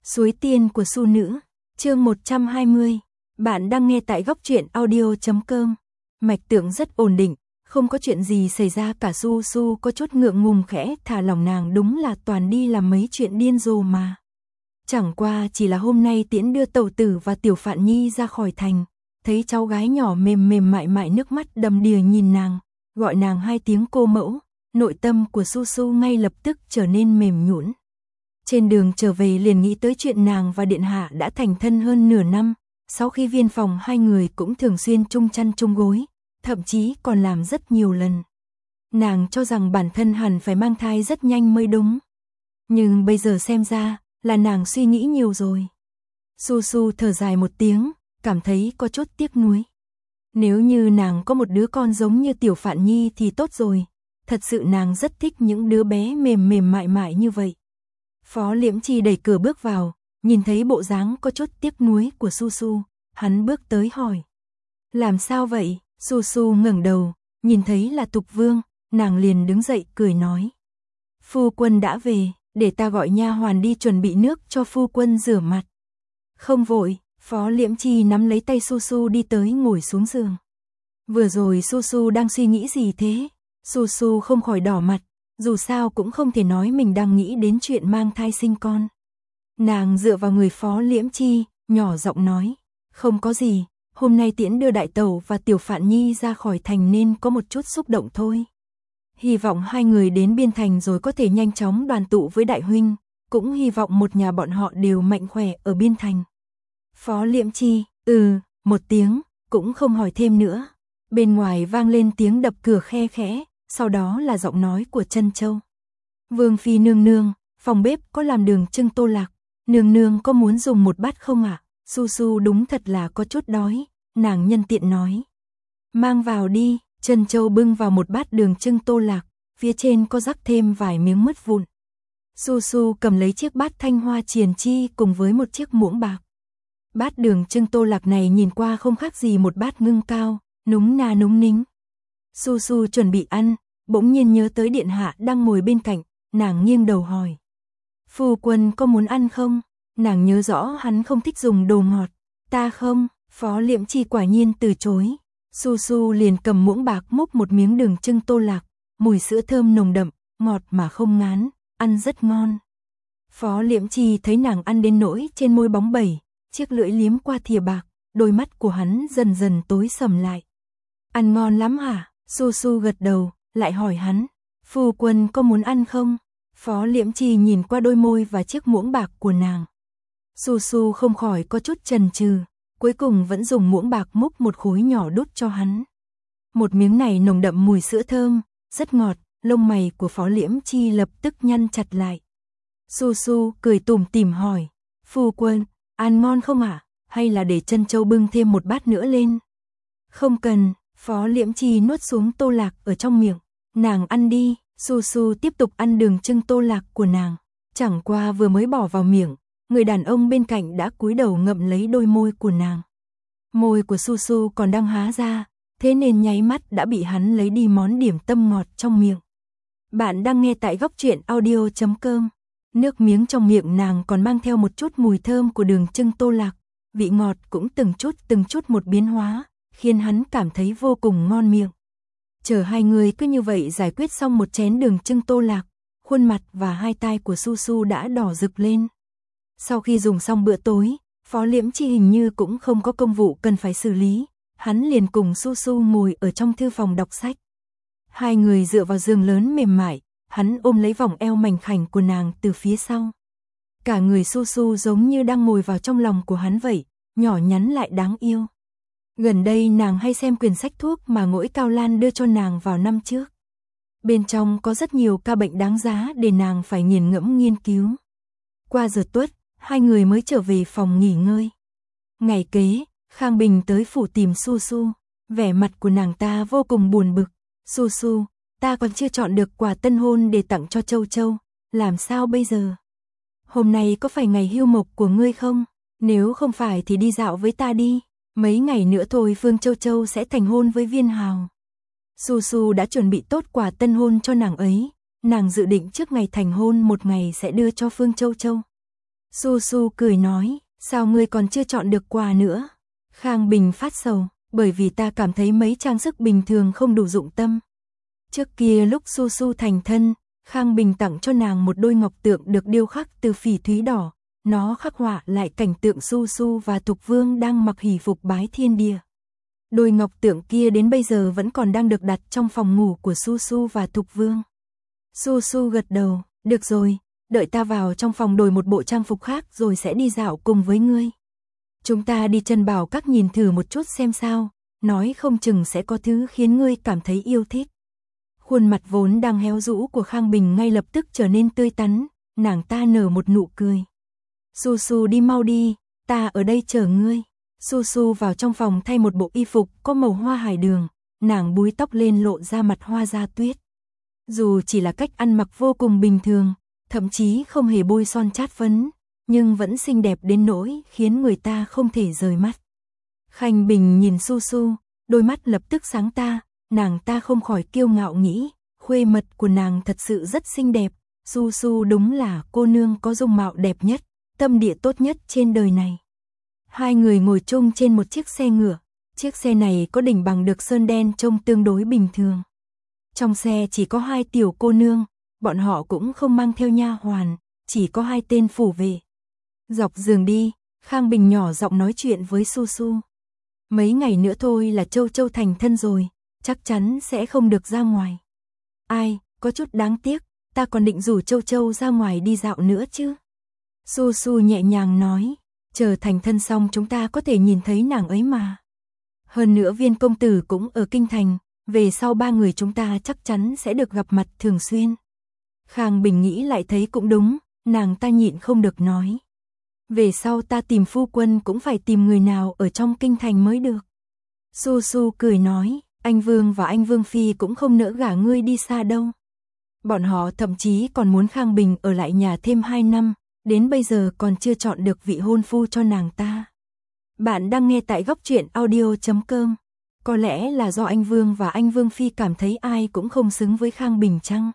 Suối tiên của Su nữ, chương 120. Bạn đang nghe tại góc truyện audio.com. Mạch tượng rất ổn định, không có chuyện gì xảy ra cả. Su Su có chút ngượng ngùng khẽ thả lỏng, nàng đúng là toàn đi làm mấy chuyện điên rồ mà. Chẳng qua chỉ là hôm nay tiễn đưa Tẩu Tử và Tiểu Phạn Nhi ra khỏi thành, thấy cháu gái nhỏ mềm mềm mại mại nước mắt đầm đìa nhìn nàng, gọi nàng hai tiếng cô mẫu, nội tâm của Su Su ngay lập tức trở nên mềm nhũn. Trên đường trở về liền nghĩ tới chuyện nàng và điện hạ đã thành thân hơn nửa năm, sau khi viên phòng hai người cũng thường xuyên chung chăn chung gối, thậm chí còn làm rất nhiều lần. Nàng cho rằng bản thân hẳn phải mang thai rất nhanh mới đúng. Nhưng bây giờ xem ra là nàng suy nghĩ nhiều rồi. Su Su thở dài một tiếng, cảm thấy có chút tiếc nuối. Nếu như nàng có một đứa con giống như Tiểu Phạn Nhi thì tốt rồi, thật sự nàng rất thích những đứa bé mềm mềm mại mại như vậy. Phó Liễm Chi đẩy cửa bước vào, nhìn thấy bộ dáng có chút tiếc nuối của Su Su, hắn bước tới hỏi. Làm sao vậy? Su Su ngẩng đầu, nhìn thấy là Tục Vương, nàng liền đứng dậy cười nói. Phu quân đã về, để ta gọi nha hoàn đi chuẩn bị nước cho phu quân rửa mặt. Không vội, Phó Liễm Chi nắm lấy tay Su Su đi tới ngồi xuống giường. Vừa rồi Su Su đang suy nghĩ gì thế? Su Su không khỏi đỏ mặt. Dù sao cũng không thể nói mình đang nghĩ đến chuyện mang thai sinh con. Nàng dựa vào người Phó Liễm Chi, nhỏ giọng nói, không có gì, hôm nay tiễn đưa Đại Tẩu và Tiểu Phạn Nhi ra khỏi thành nên có một chút xúc động thôi. Hy vọng hai người đến biên thành rồi có thể nhanh chóng đoàn tụ với đại huynh, cũng hy vọng một nhà bọn họ đều mạnh khỏe ở biên thành. Phó Liễm Chi, một tiếng, cũng không hỏi thêm nữa. Bên ngoài vang lên tiếng đập cửa khe khẽ. Sau đó là giọng nói của Trân Châu. Vương phi nương nương, phòng bếp có làm đường trưng tô lạc, nương nương có muốn dùng một bát không ạ? Su Su đúng thật là có chút đói, nàng nhân tiện nói. Mang vào đi. Trân Châu bưng vào một bát đường trưng tô lạc, phía trên có rắc thêm vài miếng mứt vụn. Su Su cầm lấy chiếc bát thanh hoa triền chi cùng với một chiếc muỗng bạc. Bát đường trưng tô lạc này nhìn qua không khác gì một bát ngưng cao, núng na núng nính. Su Su chuẩn bị ăn, bỗng nhiên nhớ tới điện hạ đang ngồi bên cạnh, nàng nghiêng đầu hỏi. Phu quân có muốn ăn không? Nàng nhớ rõ hắn không thích dùng đồ ngọt. Ta không, Phó Liễm Chi quả nhiên từ chối. Su Su liền cầm muỗng bạc múc một miếng đường trưng tô lạc, mùi sữa thơm nồng đậm, ngọt mà không ngán, ăn rất ngon. Phó Liễm Chi thấy nàng ăn đến nỗi trên môi bóng bẩy, chiếc lưỡi liếm qua thìa bạc, đôi mắt của hắn dần dần tối sầm lại. Ăn ngon lắm hả? Su Su gật đầu, lại hỏi hắn, phu quân có muốn ăn không? Phó Liễm Chi nhìn qua đôi môi và chiếc muỗng bạc của nàng. Su Su không khỏi có chút chần chừ, cuối cùng vẫn dùng muỗng bạc múc một khối nhỏ đút cho hắn. Một miếng này nồng đậm mùi sữa thơm, rất ngọt, lông mày của Phó Liễm Chi lập tức nhăn chặt lại. Su Su cười tủm tỉm hỏi, phu quân, ăn ngon không ạ? Hay là để Trân Châu bưng thêm một bát nữa lên? Không cần. Phó Liễm Chi nuốt xuống tô lạc ở trong miệng. Nàng ăn đi. Su Su tiếp tục ăn đường trưng tô lạc của nàng. Chẳng qua vừa mới bỏ vào miệng, người đàn ông bên cạnh đã cúi đầu ngậm lấy đôi môi của nàng. Môi của Su Su còn đang há ra, thế nên nháy mắt đã bị hắn lấy đi món điểm tâm ngọt trong miệng. Bạn đang nghe tại góc truyện audio.com. Nước miếng trong miệng nàng còn mang theo một chút mùi thơm của đường trưng tô lạc, vị ngọt cũng từng chút một biến hóa, khiến hắn cảm thấy vô cùng ngon miệng. Chờ hai người cứ như vậy giải quyết xong một chén đường trưng tô lạc, khuôn mặt và hai tai của Su Su đã đỏ rực lên. Sau khi dùng xong bữa tối, Phó Liễm Chi hình như cũng không có công vụ cần phải xử lý, hắn liền cùng Su Su ngồi ở trong thư phòng đọc sách. Hai người dựa vào giường lớn mềm mại, hắn ôm lấy vòng eo mảnh khảnh của nàng từ phía sau. Cả người Su Su giống như đang ngồi vào trong lòng của hắn vậy, nhỏ nhắn lại đáng yêu. Gần đây nàng hay xem quyển sách thuốc mà Ngỗi Cao Lan đưa cho nàng vào năm trước. Bên trong có rất nhiều ca bệnh đáng giá để nàng phải nghiền ngẫm nghiên cứu. Qua giờ tuất, hai người mới trở về phòng nghỉ ngơi. Ngày kế, Khang Bình tới phủ tìm Su Su. Vẻ mặt của nàng ta vô cùng buồn bực. Su Su, ta còn chưa chọn được quà tân hôn để tặng cho Châu Châu. Làm sao bây giờ? Hôm nay có phải ngày hưu mộc của ngươi không? Nếu không phải thì đi dạo với ta đi. Mấy ngày nữa thôi Phương Châu Châu sẽ thành hôn với Viên Hào. Su Su đã chuẩn bị tốt quà tân hôn cho nàng ấy. Nàng dự định trước ngày thành hôn một ngày sẽ đưa cho Phương Châu Châu. Su Su cười nói, sao ngươi còn chưa chọn được quà nữa? Khang Bình phát sầu, bởi vì ta cảm thấy mấy trang sức bình thường không đủ dụng tâm. Trước kia lúc Su Su thành thân, Khang Bình tặng cho nàng một đôi ngọc tượng được điêu khắc từ phỉ thúy đỏ, nó khắc họa lại cảnh tượng Su Su và Thục Vương đang mặc hỷ phục bái thiên địa. Đôi ngọc tượng kia đến bây giờ vẫn còn đang được đặt trong phòng ngủ của Su Su và Thục Vương. Su Su gật đầu, được rồi, đợi ta vào trong phòng đổi một bộ trang phục khác rồi sẽ đi dạo cùng với ngươi. Chúng ta đi Trân Bảo Các nhìn thử một chút xem sao, nói không chừng sẽ có thứ khiến ngươi cảm thấy yêu thích. Khuôn mặt vốn đang héo rũ của Khang Bình ngay lập tức trở nên tươi tắn, nàng ta nở một nụ cười. Su Su đi mau đi, ta ở đây chờ ngươi. Su Su vào trong phòng thay một bộ y phục có màu hoa hải đường, nàng búi tóc lên lộ ra mặt hoa da tuyết. Dù chỉ là cách ăn mặc vô cùng bình thường, thậm chí không hề bôi son chát phấn, nhưng vẫn xinh đẹp đến nỗi khiến người ta không thể rời mắt. Khang Bình nhìn Su Su, đôi mắt lập tức sáng ta, nàng ta không khỏi kiêu ngạo nghĩ, khuê mật của nàng thật sự rất xinh đẹp, Su Su đúng là cô nương có dung mạo đẹp nhất, tâm địa tốt nhất trên đời này. Hai người ngồi chung trên một chiếc xe ngựa, chiếc xe này có đỉnh bằng được sơn đen trông tương đối bình thường. Trong xe chỉ có hai tiểu cô nương, bọn họ cũng không mang theo nha hoàn, chỉ có hai tên phủ vệ. Dọc đường đi, Khang Bình nhỏ giọng nói chuyện với Su Su. Mấy ngày nữa thôi là Châu Châu thành thân rồi, chắc chắn sẽ không được ra ngoài. Ai, có chút đáng tiếc, ta còn định rủ Châu Châu ra ngoài đi dạo nữa chứ. Su Su nhẹ nhàng nói, chờ thành thân xong chúng ta có thể nhìn thấy nàng ấy mà. Hơn nữa Viên công tử cũng ở kinh thành, về sau ba người chúng ta chắc chắn sẽ được gặp mặt thường xuyên. Khang Bình nghĩ lại thấy cũng đúng, nàng ta nhịn không được nói. Về sau ta tìm phu quân cũng phải tìm người nào ở trong kinh thành mới được. Su Su cười nói, anh Vương và anh Vương Phi cũng không nỡ gả ngươi đi xa đâu. Bọn họ thậm chí còn muốn Khang Bình ở lại nhà thêm 2 năm, đến bây giờ còn chưa chọn được vị hôn phu cho nàng ta. Bạn đang nghe tại góc truyện audio.com. Có lẽ là do anh Vương và anh Vương Phi cảm thấy ai cũng không xứng với Khang Bình chăng?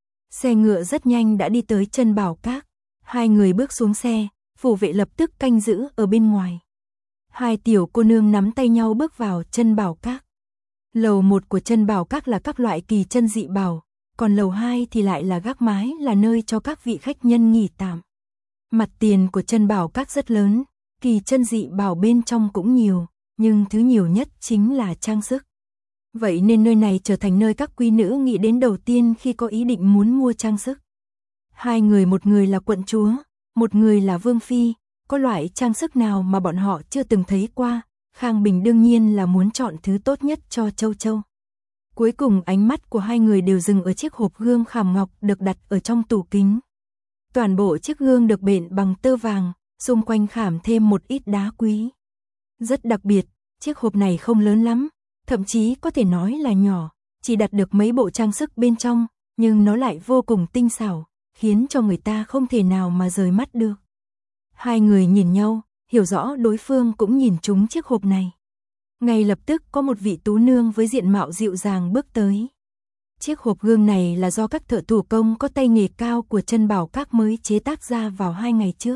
Xe ngựa rất nhanh đã đi tới Trân Bảo Các. Hai người bước xuống xe, phủ vệ lập tức canh giữ ở bên ngoài. Hai tiểu cô nương nắm tay nhau bước vào Trân Bảo Các. Lầu 1 của Trân Bảo Các là các loại kỳ chân dị bảo, còn lầu 2 thì lại là gác mái, là nơi cho các vị khách nhân nghỉ tạm. Mặt tiền của Trân Bảo Các rất lớn, kỳ chân dị bảo bên trong cũng nhiều, nhưng thứ nhiều nhất chính là trang sức. Vậy nên nơi này trở thành nơi các quý nữ nghĩ đến đầu tiên khi có ý định muốn mua trang sức. Hai người, một người là quận chúa, một người là vương phi, có loại trang sức nào mà bọn họ chưa từng thấy qua, Khang Bình đương nhiên là muốn chọn thứ tốt nhất cho Châu Châu. Cuối cùng ánh mắt của hai người đều dừng ở chiếc hộp gương khảm ngọc được đặt ở trong tủ kính. Toàn bộ chiếc gương được bện bằng tơ vàng, xung quanh khảm thêm một ít đá quý. Rất đặc biệt, chiếc hộp này không lớn lắm, thậm chí có thể nói là nhỏ, chỉ đặt được mấy bộ trang sức bên trong, nhưng nó lại vô cùng tinh xảo, khiến cho người ta không thể nào mà rời mắt được. Hai người nhìn nhau, hiểu rõ đối phương cũng nhìn trúng chiếc hộp này. Ngay lập tức có một vị tú nương với diện mạo dịu dàng bước tới. Chiếc hộp gương này là do các thợ thủ công có tay nghề cao của Trân Bảo Các mới chế tác ra vào 2 ngày trước.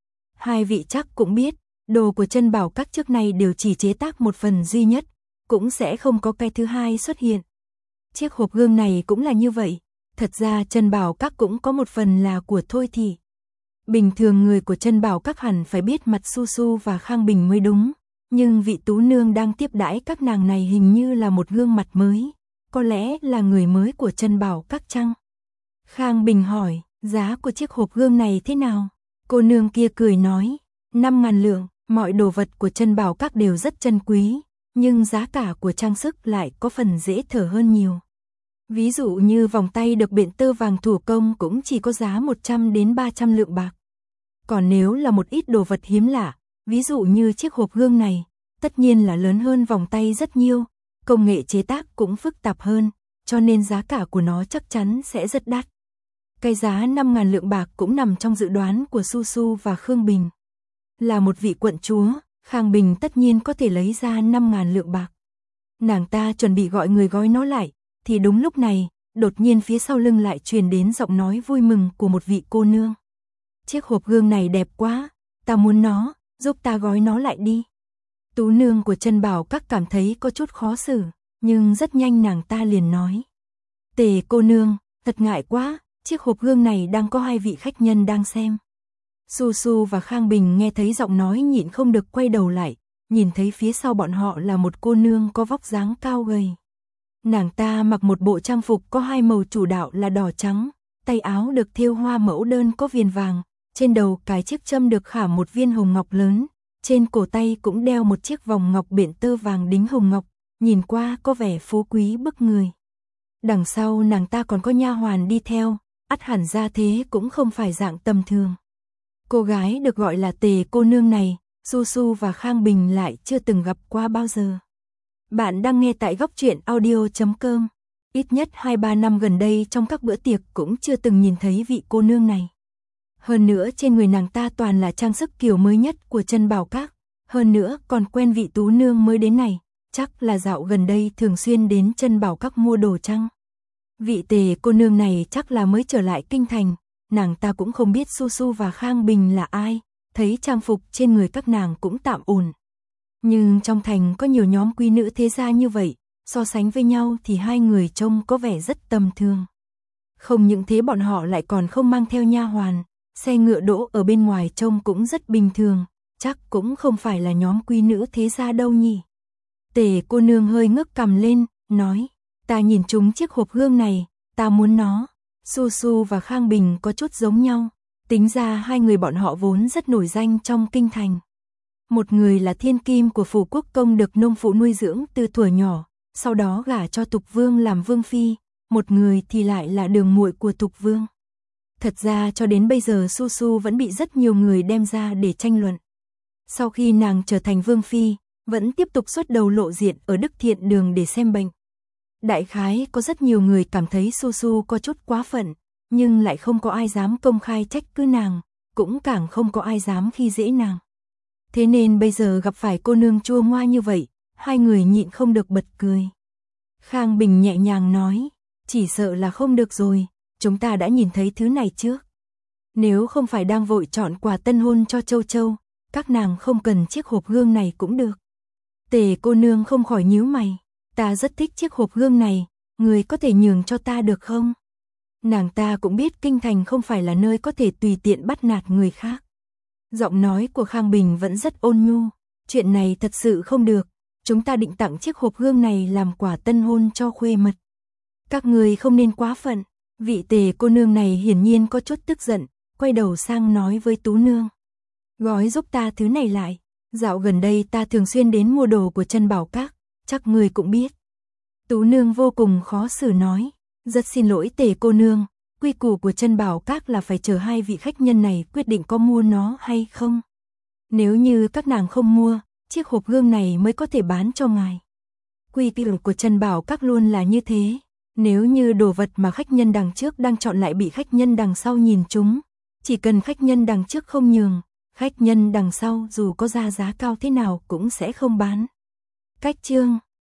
Hai vị chắc cũng biết, đồ của Trân Bảo Các trước này đều chỉ chế tác một phần duy nhất, cũng sẽ không có cái thứ hai xuất hiện. Chiếc hộp gương này cũng là như vậy, thật ra Trân Bảo Các cũng có một phần là của Thôi Thị. Bình thường người của Trân Bảo Các hẳn phải biết mặt Su Su và Khang Bình mới đúng, nhưng vị tú nương đang tiếp đãi các nàng này hình như là một gương mặt mới, có lẽ là người mới của Trân Bảo Các chăng? Khang Bình hỏi, giá của chiếc hộp gương này thế nào? Cô nương kia cười nói, 5.000 lượng, mọi đồ vật của Trân Bảo Các đều rất chân quý, nhưng giá cả của trang sức lại có phần dễ thở hơn nhiều. Ví dụ như vòng tay được bện tơ vàng thủ công cũng chỉ có giá 100 đến 300 lượng bạc. Còn nếu là một ít đồ vật hiếm lạ, ví dụ như chiếc hộp gương này, tất nhiên là lớn hơn vòng tay rất nhiều, công nghệ chế tác cũng phức tạp hơn, cho nên giá cả của nó chắc chắn sẽ rất đắt. Cái giá 5.000 lượng bạc cũng nằm trong dự đoán của Su Su và Khang Bình. Là một vị quận chúa, Khang Bình tất nhiên có thể lấy ra 5.000 lượng bạc. Nàng ta chuẩn bị gọi người gói nó lại, thì đúng lúc này, đột nhiên phía sau lưng lại truyền đến giọng nói vui mừng của một vị cô nương. chiếc hộp gương này đẹp quá, ta muốn nó, giúp ta gói nó lại đi. Tú nương của Trân Bảo Các cảm thấy có chút khó xử, nhưng rất nhanh nàng ta liền nói. Tề cô nương, thật ngại quá, chiếc hộp gương này đang có 2 vị khách nhân đang xem. Su Su và Khang Bình nghe thấy giọng nói nhịn không được quay đầu lại, nhìn thấy phía sau bọn họ là một cô nương có vóc dáng cao gầy. Nàng ta mặc một bộ trang phục có 2 màu chủ đạo là đỏ trắng, tay áo được thêu hoa mẫu đơn có viền vàng, trên đầu cài chiếc châm được khảm một viên hồng ngọc lớn, trên cổ tay cũng đeo một chiếc vòng ngọc biện tơ vàng đính hồng ngọc, nhìn qua có vẻ phú quý bức người. Đằng sau nàng ta còn có nha hoàn đi theo, ắt hẳn ra thế cũng không phải dạng tầm thường. Cô gái được gọi là Tề cô nương này, Su Su và Khang Bình lại chưa từng gặp qua bao giờ. Bạn đang nghe tại góc truyện audio.com. Ít nhất 2-3 năm gần đây trong các bữa tiệc cũng chưa từng nhìn thấy vị cô nương này. Hơn nữa trên người nàng ta toàn là trang sức kiểu mới nhất của Trân Bảo Các. Hơn nữa còn quen vị tú nương mới đến này, chắc là dạo gần đây thường xuyên đến Trân Bảo Các mua đồ chăng. Vị Tề cô nương này chắc là mới trở lại kinh thành, nàng ta cũng không biết Su Su và Khang Bình là ai, thấy trang phục trên người các nàng cũng tạm ổn. Nhưng trong thành có nhiều nhóm quý nữ thế gia như vậy, so sánh với nhau thì 2 người trông có vẻ rất tầm thường. Không những thế bọn họ lại còn không mang theo nha hoàn, xe ngựa đỗ ở bên ngoài trông cũng rất bình thường, chắc cũng không phải là nhóm quý nữ thế gia đâu nhỉ. Tề cô nương hơi ngước cằm lên, nói, ta nhìn trúng chiếc hộp gương này, ta muốn nó. Su Su và Khang Bình có chút giống nhau, tính ra 2 người bọn họ vốn rất nổi danh trong kinh thành. Một người là thiên kim của phủ quốc công được nông phụ nuôi dưỡng từ thuở nhỏ, sau đó gả cho Tục Vương làm vương phi, một người thì lại là đường muội của Tục Vương. Thật ra cho đến bây giờ Su Su vẫn bị rất nhiều người đem ra để tranh luận. Sau khi nàng trở thành vương phi, vẫn tiếp tục xuất đầu lộ diện ở Đức Thiện Đường để xem bệnh. Đại khái có rất nhiều người cảm thấy Su Su có chút quá phận, nhưng lại không có ai dám công khai trách cứ nàng, cũng càng không có ai dám khi dễ nàng. Thế nên bây giờ gặp phải cô nương chua ngoa như vậy, 2 người nhịn không được bật cười. Khang Bình nhẹ nhàng nói, chỉ sợ là không được rồi, chúng ta đã nhìn thấy thứ này trước. Nếu không phải đang vội chọn quà tân hôn cho Châu Châu, các nàng không cần chiếc hộp gương này cũng được. Tề cô nương không khỏi nhíu mày, ta rất thích chiếc hộp gương này, người có thể nhường cho ta được không? Nàng ta cũng biết kinh thành không phải là nơi có thể tùy tiện bắt nạt người khác. Giọng nói của Khang Bình vẫn rất ôn nhu, chuyện này thật sự không được, chúng ta định tặng chiếc hộp gương này làm quà tân hôn cho khuê mật. Các người không nên quá phận. Vị Tề cô nương này hiển nhiên có chút tức giận, quay đầu sang nói với Tú nương. Gói giúp ta thứ này lại, dạo gần đây ta thường xuyên đến mua đồ của Trân Bảo Các, chắc người cũng biết. Tú nương vô cùng khó xử nói, rất xin lỗi Tề cô nương, quy củ của Trân Bảo Các là phải chờ 2 vị khách nhân này quyết định có mua nó hay không. Nếu như các nàng không mua, chiếc hộp gương này mới có thể bán cho ngài. Quy củ của Trân Bảo Các luôn là như thế, nếu như đồ vật mà khách nhân đằng trước đang chọn lại bị khách nhân đằng sau nhìn trúng, chỉ cần khách nhân đằng trước không nhường, khách nhân đằng sau dù có ra giá cao thế nào cũng sẽ không bán. Cách chương